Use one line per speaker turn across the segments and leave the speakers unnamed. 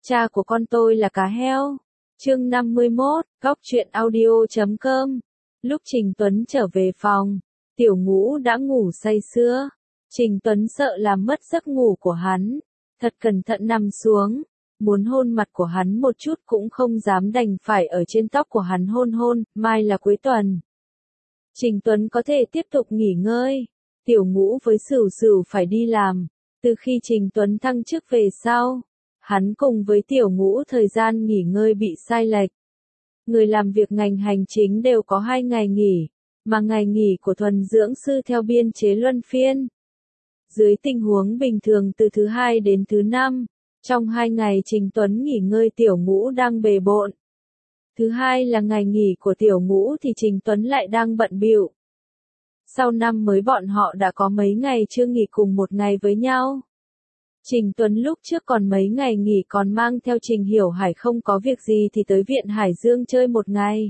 Cha của con tôi là cá heo. Chương 51, Góc truyện audio.com. Lúc Trình Tuấn trở về phòng, Tiểu Ngũ đã ngủ say sưa. Trình Tuấn sợ làm mất giấc ngủ của hắn, thật cẩn thận nằm xuống, muốn hôn mặt của hắn một chút cũng không dám, đành phải ở trên tóc của hắn hôn, mai là cuối tuần. Trình Tuấn có thể tiếp tục nghỉ ngơi. Tiểu Ngũ với Sửu Sửu phải đi làm. Từ khi Trình Tuấn thăng chức về sau, hắn cùng với Tiểu Ngũ thời gian nghỉ ngơi bị sai lệch. Người làm việc ngành hành chính đều có 2 ngày nghỉ, mà ngày nghỉ của thuần dưỡng sư theo biên chế luân phiên. Dưới tình huống bình thường từ thứ 2 đến thứ 5, trong 2 ngày Trình Tuấn nghỉ ngơi Tiểu Ngũ đang bề bộn. Thứ 2 là ngày nghỉ của Tiểu Ngũ thì Trình Tuấn lại đang bận bịu. Sau năm mới bọn họ đã có mấy ngày chưa nghỉ cùng một ngày với nhau. Trình Tuấn lúc trước còn mấy ngày nghỉ còn mang theo Trình Hiểu Hải không có việc gì thì tới viện Hải Dương chơi một ngày.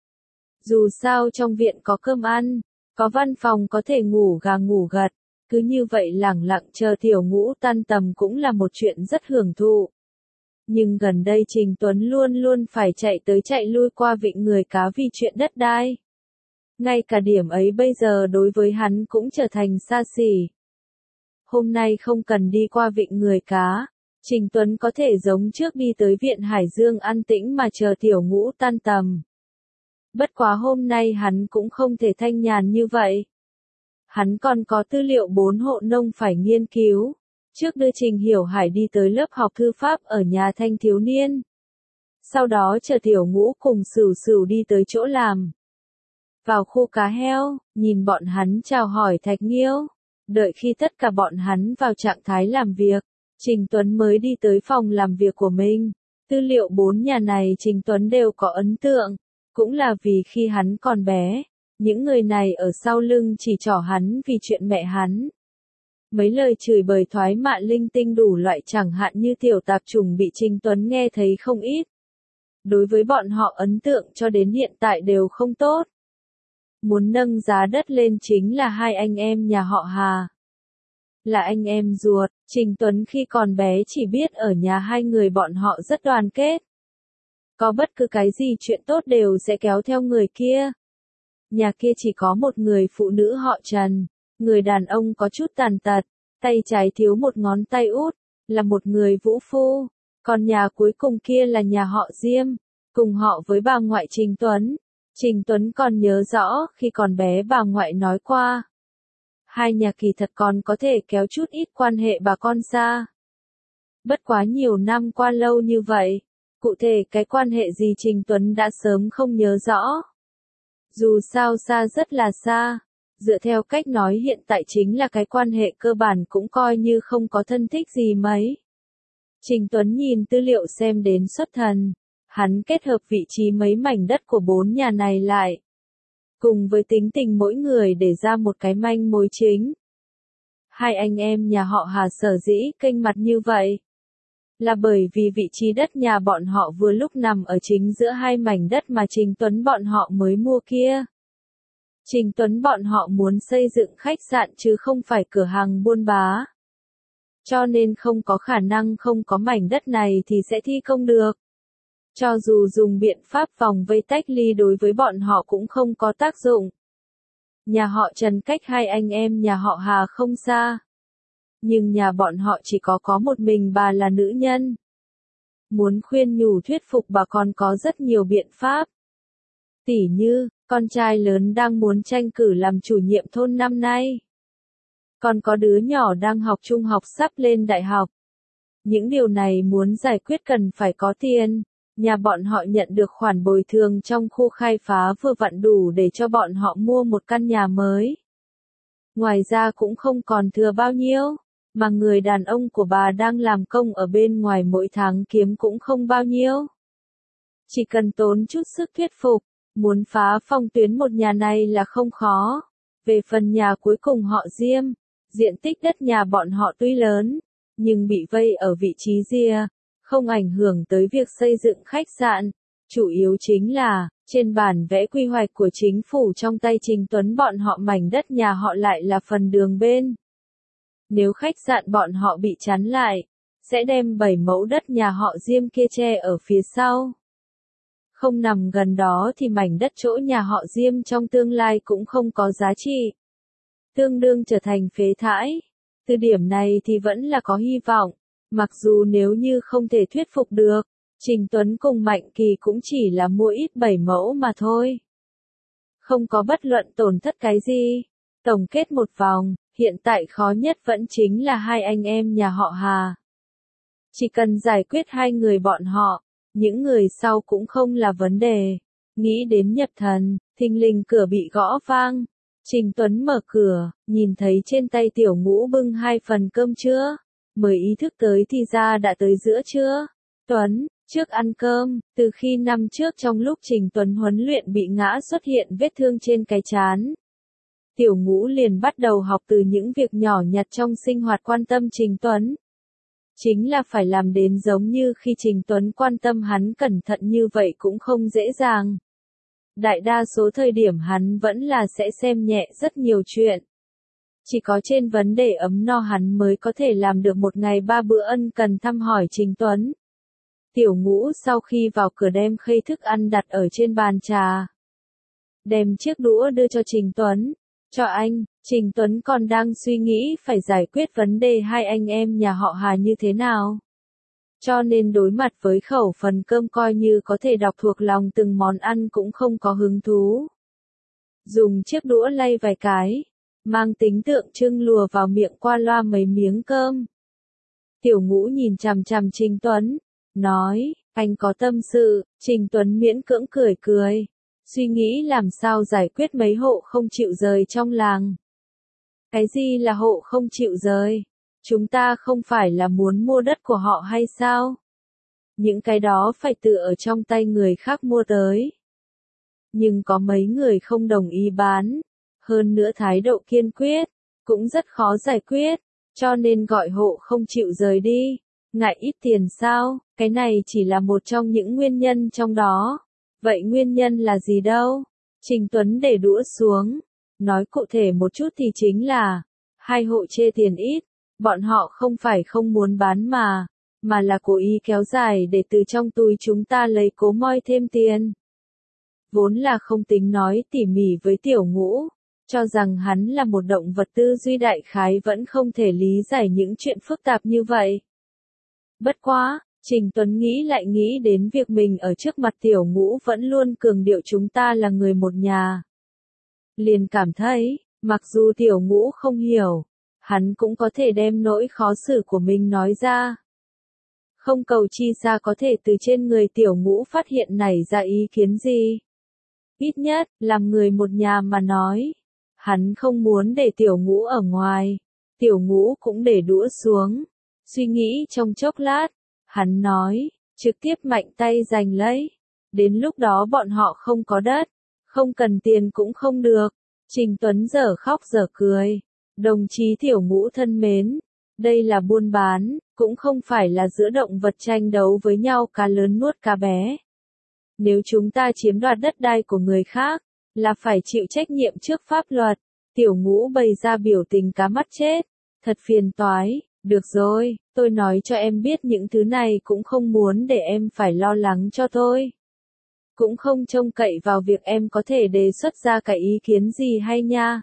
Dù sao trong viện có cơm ăn, có văn phòng có thể ngủ gà ngủ gật, cứ như vậy lẳng lặng chờ Tiểu Ngũ tan tầm cũng là một chuyện rất hưởng thụ. Nhưng gần đây Trình Tuấn luôn luôn phải chạy tới chạy lui qua vịnh Người Cá vì chuyện đất đai. Ngay cả điểm ấy bây giờ đối với hắn cũng trở thành xa xỉ. Hôm nay không cần đi qua vịnh Người Cá, Trình Tuấn có thể giống trước đi tới viện Hải Dương an tĩnh mà chờ Tiểu Ngũ tan tầm. Bất quá hôm nay hắn cũng không thể thanh nhàn như vậy. Hắn còn có tư liệu 4 hộ nông phải nghiên cứu. Trước đưa Trình Hiểu Hải đi tới lớp học thư pháp ở nhà thanh thiếu niên. Sau đó chờ Tiểu Ngũ cùng Sửu Sửu đi tới chỗ làm. Vào khu cá heo, nhìn bọn hắn chào hỏi Thạch Nghiêu. Đợi khi tất cả bọn hắn vào trạng thái làm việc, Trình Tuấn mới đi tới phòng làm việc của mình. Tư liệu 4 nhà này Trình Tuấn đều có ấn tượng, cũng là vì khi hắn còn bé, những người này ở sau lưng chỉ trỏ hắn vì chuyện mẹ hắn. Mấy lời chửi bới thoái mạ linh tinh đủ loại chẳng hạn như tiểu tạp chủng bị Trình Tuấn nghe thấy không ít. Đối với bọn họ ấn tượng cho đến hiện tại đều không tốt. Muốn nâng giá đất lên chính là 2 anh em nhà họ Hà. Là anh em ruột, Trình Tuấn khi còn bé chỉ biết ở nhà 2 người bọn họ rất đoàn kết. Có bất cứ cái gì chuyện tốt đều sẽ kéo theo người kia. Nhà kia chỉ có một người phụ nữ họ Trần, người đàn ông có chút tàn tật, tay trái thiếu một ngón tay út, là một người vũ phu. Còn nhà cuối cùng kia là nhà họ Diêm, cùng họ với bà ngoại Trình Tuấn. Trình Tuấn còn nhớ rõ khi còn bé bà ngoại nói qua. 2 nhà kỳ thật còn có thể kéo chút ít quan hệ bà con xa. Bất quá nhiều năm qua lâu như vậy, cụ thể cái quan hệ gì Trình Tuấn đã sớm không nhớ rõ. Dù sao xa rất là xa, dựa theo cách nói hiện tại chính là cái quan hệ cơ bản cũng coi như không có thân thích gì mấy. Trình Tuấn nhìn tư liệu xem đến xuất thần. Hắn kết hợp vị trí mấy mảnh đất của 4 nhà này lại, cùng với tính tình mỗi người để ra một cái manh mối chính. 2 anh em nhà họ Hà sở dĩ kênh mặt như vậy, là bởi vì vị trí đất nhà bọn họ vừa lúc nằm ở chính giữa 2 mảnh đất mà Trình Tuấn bọn họ mới mua kia. Trình Tuấn bọn họ muốn xây dựng khách sạn chứ không phải cửa hàng buôn bá. Cho nên không có khả năng không có mảnh đất này thì sẽ thi công được. Cho dù dùng biện pháp vòng vây tách ly đối với bọn họ cũng không có tác dụng. Nhà họ Trần cách 2 anh em nhà họ Hà không xa. Nhưng nhà bọn họ chỉ có một mình bà là nữ nhân. Muốn khuyên nhủ thuyết phục bà còn có rất nhiều biện pháp. Tỉ như, con trai lớn đang muốn tranh cử làm chủ nhiệm thôn năm nay. Còn có đứa nhỏ đang học trung học sắp lên đại học. Những điều này muốn giải quyết cần phải có tiền. Nhà bọn họ nhận được khoản bồi thường trong khu khai phá vừa vặn đủ để cho bọn họ mua một căn nhà mới. Ngoài ra cũng không còn thừa bao nhiêu, mà người đàn ông của bà đang làm công ở bên ngoài mỗi tháng kiếm cũng không bao nhiêu. Chỉ cần tốn chút sức thuyết phục, muốn phá phong tuyến một nhà này là không khó. Về phần nhà cuối cùng họ Diêm, diện tích đất nhà bọn họ tuy lớn, nhưng bị vây ở vị trí rìa. Không ảnh hưởng tới việc xây dựng khách sạn, chủ yếu chính là, trên bản vẽ quy hoạch của chính phủ trong tay Trình Tuấn bọn họ mảnh đất nhà họ lại là phần đường bên. Nếu khách sạn bọn họ bị chắn lại, sẽ đem 7 mẫu đất nhà họ Diêm kia che ở phía sau. Không nằm gần đó thì mảnh đất chỗ nhà họ Diêm trong tương lai cũng không có giá trị. Tương đương trở thành phế thải. Từ điểm này thì vẫn là có hy vọng, mặc dù nếu như không thể thuyết phục được, Trình Tuấn cùng Mạnh Kỳ cũng chỉ là mua ít 7 mẫu mà thôi. Không có bất luận tổn thất cái gì. Tổng kết một vòng, hiện tại khó nhất vẫn chính là hai anh em nhà họ Hà. Chỉ cần giải quyết hai người bọn họ, những người sau cũng không là vấn đề. Nghĩ đến nhập thần, thình lình cửa bị gõ vang. Trình Tuấn mở cửa, nhìn thấy trên tay Tiểu Ngũ bưng 2 phần cơm trưa. Mới ý thức tới thì ra đã tới giữa trưa. Tuấn, trước ăn cơm, từ khi năm trước trong lúc Trình Tuấn huấn luyện bị ngã xuất hiện vết thương trên cái trán. Tiểu Ngũ liền bắt đầu học từ những việc nhỏ nhặt trong sinh hoạt quan tâm Trình Tuấn. Chính là phải làm đến giống như khi Trình Tuấn quan tâm hắn cẩn thận như vậy cũng không dễ dàng. Đại đa số thời điểm hắn vẫn là sẽ xem nhẹ rất nhiều chuyện. Chỉ có trên vấn đề ấm no hắn mới có thể làm được một ngày 3 bữa ân cần thăm hỏi Trình Tuấn. Tiểu Ngũ sau khi vào cửa đem khay thức ăn đặt ở trên bàn trà. Đem chiếc đũa đưa cho Trình Tuấn. Cho anh, Trình Tuấn còn đang suy nghĩ phải giải quyết vấn đề hai anh em nhà họ Hà như thế nào. Cho nên đối mặt với khẩu phần cơm coi như có thể đọc thuộc lòng từng món ăn cũng không có hứng thú. Dùng chiếc đũa lay vài cái, mang tính tượng trưng lùa vào miệng qua loa mấy miếng cơm. Tiểu Ngũ nhìn chằm chằm Trình Tuấn, nói, anh có tâm sự. Trình Tuấn miễn cưỡng cười cười, suy nghĩ làm sao giải quyết mấy hộ không chịu rời trong làng. Cái gì là hộ không chịu rời? Chúng ta không phải là muốn mua đất của họ hay sao? Những cái đó phải tự ở trong tay người khác mua tới. Nhưng có mấy người không đồng ý bán. Hơn nữa thái độ kiên quyết, cũng rất khó giải quyết, cho nên gọi hộ không chịu rời đi. Ngại ít tiền sao? Cái này chỉ là một trong những nguyên nhân trong đó. Vậy nguyên nhân là gì đâu? Trình Tuấn để đũa xuống. Nói cụ thể một chút thì chính là, hai hộ chê tiền ít, bọn họ không phải không muốn bán mà là cố ý kéo dài để từ trong túi chúng ta lấy cố moi thêm tiền. Vốn là không tính nói tỉ mỉ với Tiểu Ngũ, cho rằng hắn là một động vật tư duy đại khái vẫn không thể lý giải những chuyện phức tạp như vậy. Bất quá, Trình Tuấn nghĩ lại nghĩ đến việc mình ở trước mặt Tiểu Ngũ vẫn luôn cường điệu chúng ta là người một nhà. Liền cảm thấy, mặc dù Tiểu Ngũ không hiểu, hắn cũng có thể đem nỗi khó xử của mình nói ra. Không cầu chi ra có thể từ trên người Tiểu Ngũ phát hiện nảy ra ý kiến gì. Ít nhất, làm người một nhà mà nói. Hắn không muốn để Tiểu Ngũ ở ngoài. Tiểu Ngũ cũng để đũa xuống. Suy nghĩ trong chốc lát. Hắn nói, trực tiếp mạnh tay giành lấy. Đến lúc đó bọn họ không có đất. Không cần tiền cũng không được. Trình Tuấn dở khóc dở cười. Đồng chí Tiểu Ngũ thân mến. Đây là buôn bán, cũng không phải là giữa động vật tranh đấu với nhau cá lớn nuốt cá bé. Nếu chúng ta chiếm đoạt đất đai của người khác, là phải chịu trách nhiệm trước pháp luật. Tiểu Ngũ bày ra biểu tình cá mắt chết. Thật phiền toái, được rồi, tôi nói cho em biết những thứ này cũng không muốn để em phải lo lắng cho tôi. Cũng không trông cậy vào việc em có thể đề xuất ra cái ý kiến gì hay nha.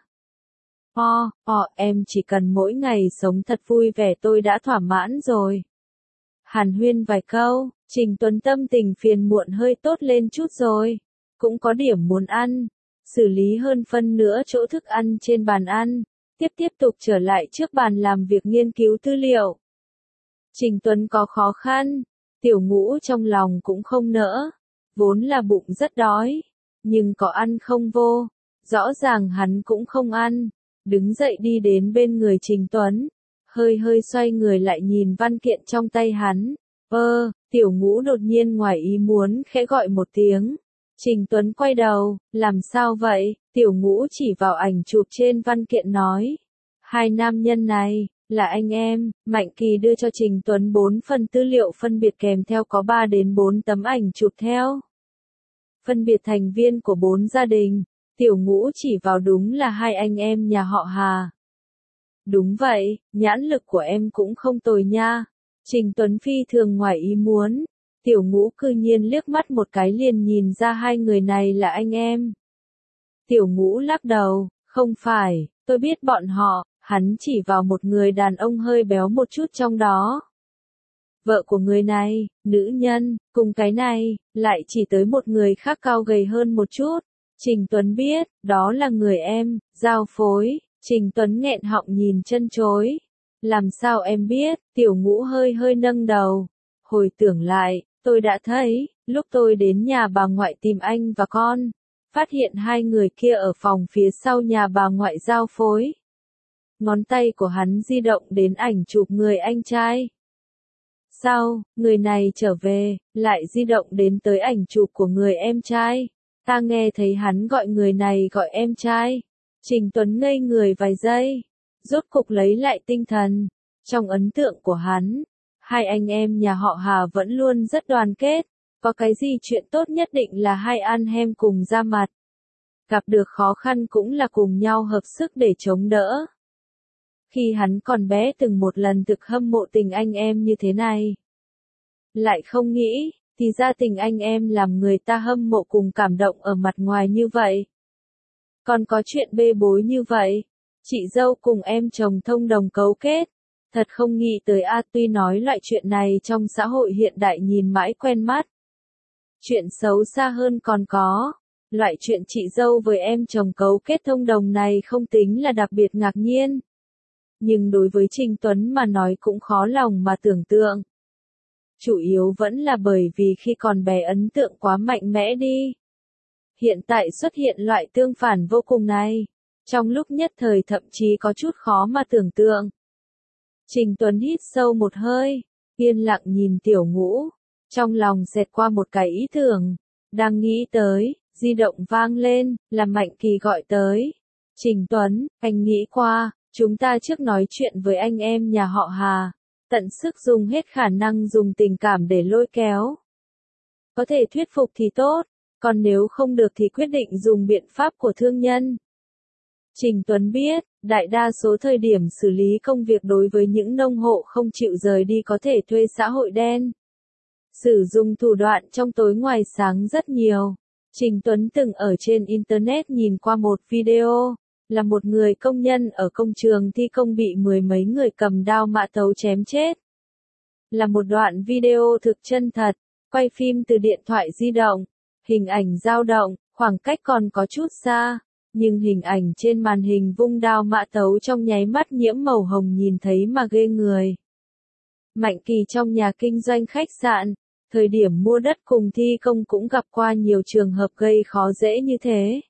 Em chỉ cần mỗi ngày sống thật vui vẻ tôi đã thỏa mãn rồi. Hàn huyên vài câu, Trình Tuấn tâm tình phiền muộn hơi tốt lên chút rồi. Cũng có điểm muốn ăn. Xử lý hơn phân nửa chỗ thức ăn trên bàn ăn. Tiếp tục trở lại trước bàn làm việc nghiên cứu tư liệu. Trình Tuấn có khó khăn. Tiểu Ngũ trong lòng cũng không nỡ. Vốn là bụng rất đói. Nhưng có ăn không vô. Rõ ràng hắn cũng không ăn. Đứng dậy đi đến bên người Trình Tuấn. Hơi xoay người lại nhìn văn kiện trong tay hắn. Tiểu Ngũ đột nhiên ngoài ý muốn khẽ gọi một tiếng. Trình Tuấn quay đầu, làm sao vậy? Tiểu Ngũ chỉ vào ảnh chụp trên văn kiện nói. Hai nam nhân này, là anh em. Mạnh Kỳ đưa cho Trình Tuấn 4 phần tư liệu phân biệt kèm theo có 3 đến 4 tấm ảnh chụp theo. Phân biệt thành viên của 4 gia đình. Tiểu Ngũ chỉ vào đúng là hai anh em nhà họ Hà. Đúng vậy, nhãn lực của em cũng không tồi nha. Trình Tuấn phi thường ngoài ý muốn, Tiểu Ngũ cư nhiên liếc mắt một cái liền nhìn ra hai người này là anh em. Tiểu Ngũ lắc đầu, không phải, tôi biết bọn họ, hắn chỉ vào một người đàn ông hơi béo một chút trong đó. Vợ của người này, nữ nhân, cùng cái này, lại chỉ tới một người khác cao gầy hơn một chút. Trình Tuấn biết, đó là người em, giao phối. Trình Tuấn nghẹn họng nhìn chân chối. Làm sao em biết? Tiểu Ngũ hơi hơi nâng đầu. Hồi tưởng lại, tôi đã thấy, lúc tôi đến nhà bà ngoại tìm anh và con, phát hiện hai người kia ở phòng phía sau nhà bà ngoại giao phối. Ngón tay của hắn di động đến ảnh chụp người anh trai. Sau, người này trở về, lại di động đến tới ảnh chụp của người em trai. Ta nghe thấy hắn gọi người này gọi em trai. Trình Tuấn ngây người vài giây, rốt cục lấy lại tinh thần. Trong ấn tượng của hắn, hai anh em nhà họ Hà vẫn luôn rất đoàn kết. Có cái gì chuyện tốt nhất định là hai anh em cùng ra mặt. Gặp được khó khăn cũng là cùng nhau hợp sức để chống đỡ. Khi hắn còn bé từng một lần thực hâm mộ tình anh em như thế này. Lại không nghĩ, thì ra tình anh em làm người ta hâm mộ cùng cảm động ở mặt ngoài như vậy. Còn có chuyện bê bối như vậy. Chị dâu cùng em chồng thông đồng cấu kết. Thật không nghĩ tới tuy nói loại chuyện này trong xã hội hiện đại nhìn mãi quen mắt. Chuyện xấu xa hơn còn có. Loại chuyện chị dâu với em chồng cấu kết thông đồng này không tính là đặc biệt ngạc nhiên. Nhưng đối với Trình Tuấn mà nói cũng khó lòng mà tưởng tượng. Chủ yếu vẫn là bởi vì khi còn bé ấn tượng quá mạnh mẽ đi. Hiện tại xuất hiện loại tương phản vô cùng này. Trong lúc nhất thời thậm chí có chút khó mà tưởng tượng. Trình Tuấn hít sâu một hơi, yên lặng nhìn Tiểu Ngũ. Trong lòng xẹt qua một cái ý tưởng. Đang nghĩ tới, di động vang lên, là Mạnh Kỳ gọi tới. Trình Tuấn, anh nghĩ qua, chúng ta trước nói chuyện với anh em nhà họ Hà. Tận sức dùng hết khả năng dùng tình cảm để lôi kéo. Có thể thuyết phục thì tốt, còn nếu không được thì quyết định dùng biện pháp của thương nhân. Trình Tuấn biết, đại đa số thời điểm xử lý công việc đối với những nông hộ không chịu rời đi có thể thuê xã hội đen. Sử dụng thủ đoạn trong tối ngoài sáng rất nhiều. Trình Tuấn từng ở trên Internet nhìn qua một video, là một người công nhân ở công trường thi công bị mười mấy người cầm dao mã tấu chém chết. Là một đoạn video thực chân thật, quay phim từ điện thoại di động, hình ảnh dao động, khoảng cách còn có chút xa, nhưng hình ảnh trên màn hình vung dao mã tấu trong nháy mắt nhiễm màu hồng nhìn thấy mà ghê người. Mạnh Kỳ trong nhà kinh doanh khách sạn, thời điểm mua đất cùng thi công cũng gặp qua nhiều trường hợp gây khó dễ như thế.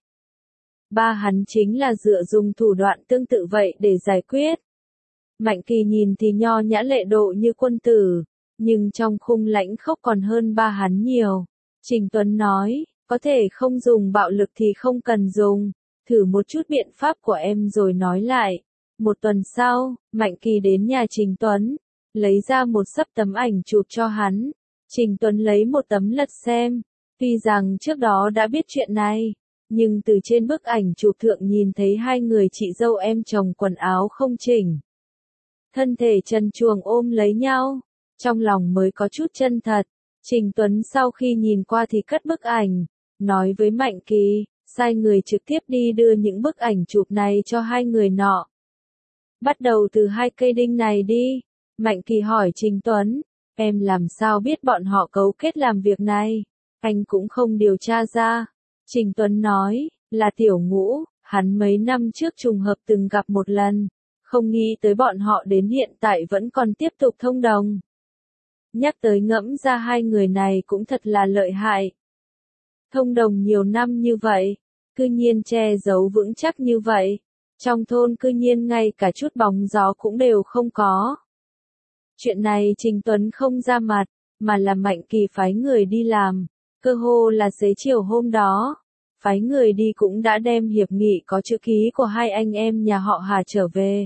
Ba hắn chính là dựa dùng thủ đoạn tương tự vậy để giải quyết. Mạnh Kỳ nhìn thì nho nhã lệ độ như quân tử, nhưng trong khung lãnh khốc còn hơn ba hắn nhiều. Trình Tuấn nói, có thể không dùng bạo lực thì không cần dùng, thử một chút biện pháp của em rồi nói lại. Một tuần sau, Mạnh Kỳ đến nhà Trình Tuấn, lấy ra một xấp tấm ảnh chụp cho hắn. Trình Tuấn lấy một tấm lật xem, tuy rằng trước đó đã biết chuyện này. Nhưng từ trên bức ảnh chụp thượng nhìn thấy hai người chị dâu em chồng quần áo không chỉnh. Thân thể trần truồng ôm lấy nhau, trong lòng mới có chút chân thật. Trình Tuấn sau khi nhìn qua thì cất bức ảnh, nói với Mạnh Kỳ, sai người trực tiếp đi đưa những bức ảnh chụp này cho hai người nọ. Bắt đầu từ hai cây đinh này đi. Mạnh Kỳ hỏi Trình Tuấn, em làm sao biết bọn họ cấu kết làm việc này? Anh cũng không điều tra ra. Trình Tuấn nói, là Tiểu Ngũ, hắn mấy năm trước trùng hợp từng gặp một lần, không nghĩ tới bọn họ đến hiện tại vẫn còn tiếp tục thông đồng. Nhắc tới ngẫm ra hai người này cũng thật là lợi hại. Thông đồng nhiều năm như vậy, cư nhiên che giấu vững chắc như vậy, trong thôn cư nhiên ngay cả chút bóng gió cũng đều không có. Chuyện này Trình Tuấn không ra mặt, mà là Mạnh Kỳ phái người đi làm, cơ hồ là xế chiều hôm đó. Phái người đi cũng đã đem hiệp nghị có chữ ký của hai anh em nhà họ Hà trở về.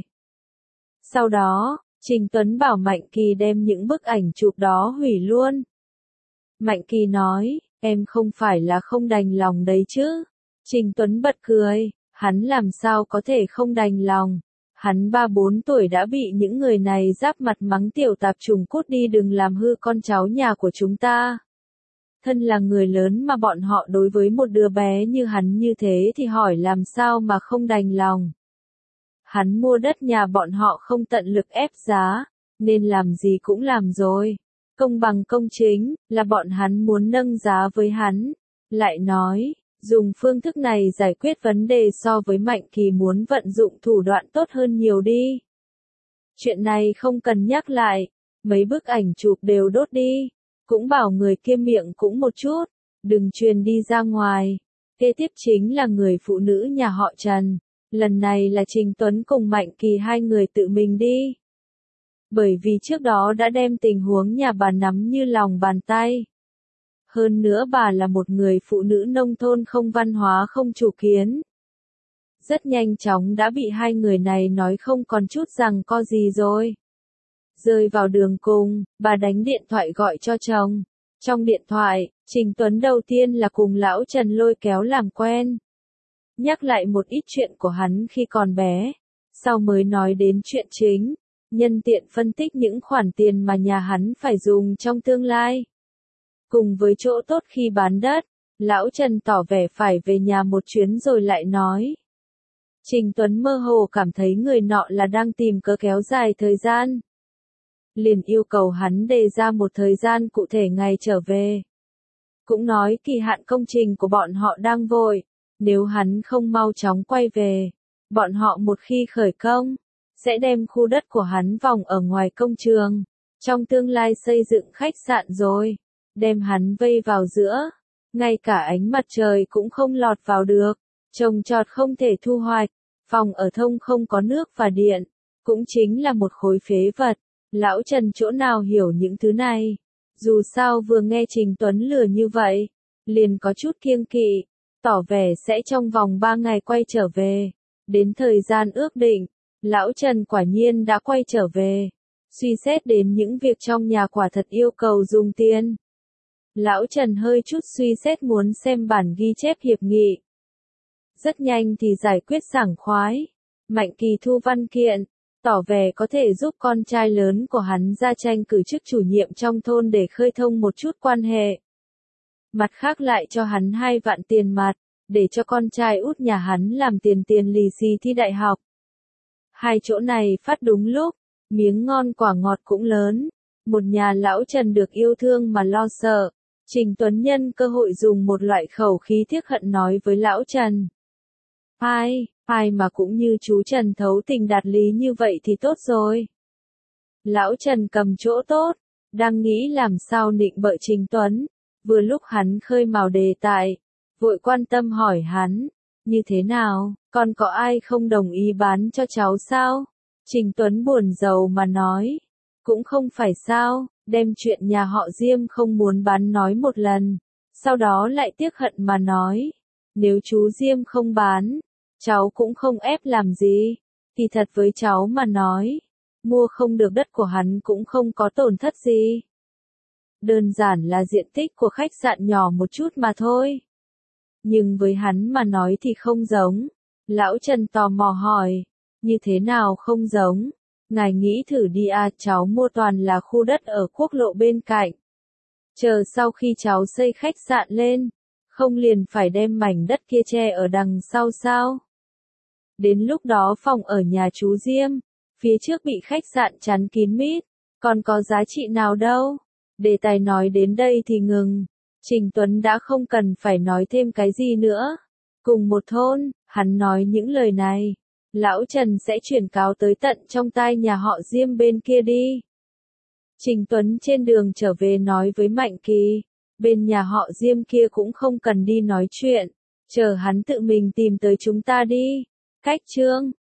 Sau đó, Trình Tuấn bảo Mạnh Kỳ đem những bức ảnh chụp đó hủy luôn. Mạnh Kỳ nói, em không phải là không đành lòng đấy chứ. Trình Tuấn bật cười, hắn làm sao có thể không đành lòng. Hắn 3-4 tuổi đã bị những người này giáp mặt mắng tiểu tạp trùng cút đi đừng làm hư con cháu nhà của chúng ta. Thân là người lớn mà bọn họ đối với một đứa bé như hắn như thế thì hỏi làm sao mà không đành lòng. Hắn mua đất nhà bọn họ không tận lực ép giá, nên làm gì cũng làm rồi. Công bằng công chính, là bọn hắn muốn nâng giá với hắn. Lại nói, dùng phương thức này giải quyết vấn đề so với Mạnh Kỳ muốn vận dụng thủ đoạn tốt hơn nhiều đi. Chuyện này không cần nhắc lại, mấy bức ảnh chụp đều đốt đi. Cũng bảo người kia miệng cũng một chút, đừng truyền đi ra ngoài. Kế tiếp chính là người phụ nữ nhà họ Trần. Lần này là Trình Tuấn cùng Mạnh Kỳ hai người tự mình đi. Bởi vì trước đó đã đem tình huống nhà bà nắm như lòng bàn tay. Hơn nữa bà là một người phụ nữ nông thôn không văn hóa không chủ kiến. Rất nhanh chóng đã bị hai người này nói không còn chút rằng co gì rồi. Rơi vào đường cùng, bà đánh điện thoại gọi cho chồng. Trong điện thoại, Trình Tuấn đầu tiên là cùng lão Trần lôi kéo làm quen. Nhắc lại một ít chuyện của hắn khi còn bé. Sau mới nói đến chuyện chính. Nhân tiện phân tích những khoản tiền mà nhà hắn phải dùng trong tương lai. Cùng với chỗ tốt khi bán đất, lão Trần tỏ vẻ phải về nhà một chuyến rồi lại nói. Trình Tuấn mơ hồ cảm thấy người nọ là đang tìm cớ kéo dài thời gian. Liền yêu cầu hắn đề ra một thời gian cụ thể ngày trở về. Cũng nói kỳ hạn công trình của bọn họ đang vội, nếu hắn không mau chóng quay về, bọn họ một khi khởi công, sẽ đem khu đất của hắn vòng ở ngoài công trường, trong tương lai xây dựng khách sạn rồi, đem hắn vây vào giữa, ngay cả ánh mặt trời cũng không lọt vào được, trồng trọt không thể thu hoạch, phòng ở thông không có nước và điện, cũng chính là một khối phế vật. Lão Trần chỗ nào hiểu những thứ này, dù sao vừa nghe Trình Tuấn lừa như vậy, liền có chút kiêng kỵ, tỏ vẻ sẽ trong vòng 3 ngày quay trở về. Đến thời gian ước định, lão Trần quả nhiên đã quay trở về, suy xét đến những việc trong nhà quả thật yêu cầu dùng tiền. Lão Trần hơi chút suy xét muốn xem bản ghi chép hiệp nghị. Rất nhanh thì giải quyết sảng khoái, Mạnh Kỳ thu văn kiện. Tỏ vẻ có thể giúp con trai lớn của hắn ra tranh cử chức chủ nhiệm trong thôn để khơi thông một chút quan hệ. Mặt khác lại cho hắn 2 vạn tiền mặt, để cho con trai út nhà hắn làm tiền lì xì thi đại học. Hai chỗ này phát đúng lúc, miếng ngon quả ngọt cũng lớn. Một nhà lão Trần được yêu thương mà lo sợ. Trình Tuấn nhân cơ hội dùng một loại khẩu khí tiếc hận nói với lão Trần. Ai mà cũng như chú Trần thấu tình đạt lý như vậy thì tốt rồi. Lão Trần cầm chỗ tốt, đang nghĩ làm sao nịnh bợ Trình Tuấn, vừa lúc hắn khơi mào đề tài, vội quan tâm hỏi hắn, như thế nào, còn có ai không đồng ý bán cho cháu sao? Trình Tuấn buồn rầu mà nói, cũng không phải sao, đem chuyện nhà họ Diêm không muốn bán nói một lần, sau đó lại tiếc hận mà nói, nếu chú Diêm không bán, cháu cũng không ép làm gì, thì thật với cháu mà nói, mua không được đất của hắn cũng không có tổn thất gì. Đơn giản là diện tích của khách sạn nhỏ một chút mà thôi. Nhưng với hắn mà nói thì không giống. Lão Trần tò mò hỏi, như thế nào không giống? Ngài nghĩ thử đi à, cháu mua toàn là khu đất ở quốc lộ bên cạnh. Chờ sau khi cháu xây khách sạn lên, không liền phải đem mảnh đất kia che ở đằng sau sao? Đến lúc đó phòng ở nhà chú Diêm, phía trước bị khách sạn chắn kín mít, còn có giá trị nào đâu. Đề tài nói đến đây thì ngừng. Trình Tuấn đã không cần phải nói thêm cái gì nữa. Cùng một thôn, hắn nói những lời này, lão Trần sẽ chuyển cáo tới tận trong tai nhà họ Diêm bên kia đi. Trình Tuấn trên đường trở về nói với Mạnh Kỳ, bên nhà họ Diêm kia cũng không cần đi nói chuyện, chờ hắn tự mình tìm tới chúng ta đi. Cách chương